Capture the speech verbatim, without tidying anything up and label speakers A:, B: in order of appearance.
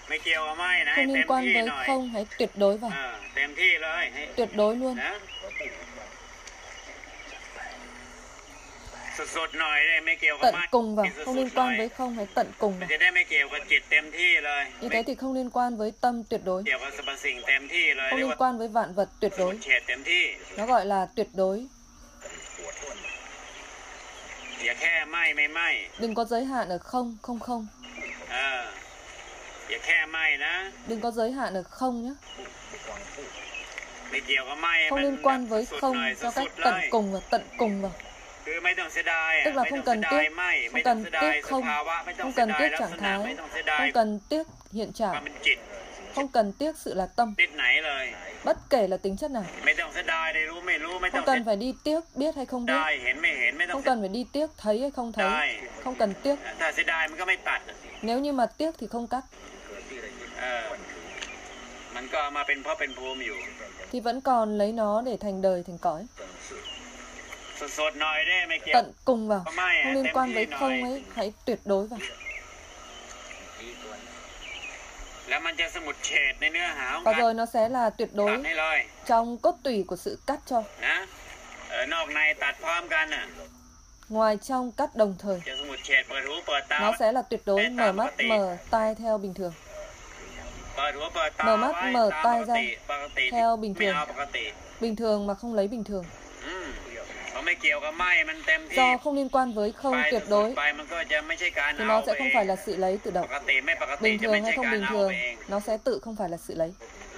A: ไม่เกี่ยวกับไม่นะ
B: Không liên quan với không, hãy tuyệt đối vào.
A: เออเต็มที่เลยให้
B: Tuyệt đối luôn.
A: นะสุดๆหน่อยเลยไม่เกี่ยวกับ
B: Tận
A: ไม่
B: cùng vào.
A: สุดๆ
B: Không liên quan với không, hãy tận cùng
A: มัน
B: vào.
A: จะได้ไม่เกี่ยวกับจิตเต็มที่เลย
B: Như thế thì không liên quan với tâm tuyệt đối.
A: เกี่ยวกับสรรพสิ่งเต็มที่เลย
B: Không
A: เรียก
B: liên
A: ว่า
B: quan với vạn vật tuyệt
A: สมุ
B: đối.
A: ดเฉดเต็มที่
B: Nó gọi là tuyệt đối.
A: อย่าแค่ไม่ไม่ไม่
B: Đừng có giới hạn ở không, không không.
A: เอออย่าแค่ไม่นะ
B: Đừng có giới hạn ở không nhé.
A: ไม่เกี่ยวกับไม่
B: Không
A: มัน
B: liên quan với
A: สุดๆ
B: không
A: หน่อย
B: theo
A: สุ
B: cách
A: ดๆเล
B: tận
A: ย
B: cùng và tận cùng vào.
A: คือไม่ต้องเสียดายอ่ะ
B: Tức là
A: ไม่ต้อ
B: không
A: งเสี
B: cần
A: ยดาย
B: tiếc,
A: ไม่
B: không
A: ไม่ต้อง
B: cần
A: เสียดาย
B: tiếc
A: ส
B: không,
A: ภาวะไม่ต้อง
B: không
A: เสีย
B: cần
A: ดาย
B: tiếc
A: ลักษ
B: trạng
A: ณะ
B: thái,
A: ไม่ต้องเสียดาย
B: không cần tiếc hiện
A: ความ
B: trạng,
A: เป็นจิต
B: không cần tiếc sự là tâm.
A: ติดไหนเลย
B: Bất kể là tính chất nào.
A: ไม่ต้องเสียดายได้รู้ไม่รู้ไม่ต้อง
B: Không cần phải đi tiếc biết hay không
A: ได้
B: biết.
A: เห็นไม่เห็นไม่ต้อง
B: Không cần phải đi tiếc thấy hay không thấy. Không cần tiếc.
A: ถ้าเสียดายมันก็ไม่ตัด
B: Nếu như mà tiếc thì không cắt.
A: เออมันก็เอามาเป็นเพราะเป็นภูมิอยู่
B: Thì vẫn còn lấy nó để thành đời thành cõi.
A: สดๆหน่อยได้ไม่เกี่ยว
B: Tận cùng vào.
A: ก็ไม่อะ
B: Không liên
A: เต็ม
B: quan
A: ที่
B: với
A: หน่อย
B: không ấy, hãy tuyệt đối vào.
A: แล้วมันจะสมุดเฉดในเนื้อหาของ
B: Và
A: การ
B: rồi nó sẽ là tuyệt
A: ตัด
B: đối
A: ให้เลย
B: trong cốt tủy của sự cắt cho.
A: นะเออนอกในตัดพร้อมกันน่ะ
B: Ngoài trong cắt đồng thời.
A: จะสมุดเฉดเปิดหูเปิดตา
B: Nó sẽ là tuyệt đối mở mắt, mở tai theo bình thường.
A: เปิดหูเปิดตา
B: mở mắt
A: ไว้
B: mở
A: ตาม
B: tai
A: ปก
B: ra
A: ติปกติ
B: theo bình
A: ไม่
B: thường.
A: เอาปกติ
B: Bình thường mà không lấy bình thường.
A: อืมเขาไม่เกี่ยวกับไม่มันเต็มที่
B: Do không liên quan với không
A: ไป
B: tuyệt
A: สุด
B: đối
A: ๆไปมันก็จะไม่ใช่การ
B: thì
A: เอา
B: nó
A: ไป
B: sẽ
A: เอ
B: không
A: ง
B: phải là sự lấy tự
A: ป
B: động.
A: กติไม่ปกติ
B: Bình
A: จะไม่
B: thường
A: ใช่
B: hay không
A: การ
B: bình
A: เอา
B: thường,
A: ไปเอง
B: nó sẽ tự không phải là sự lấy.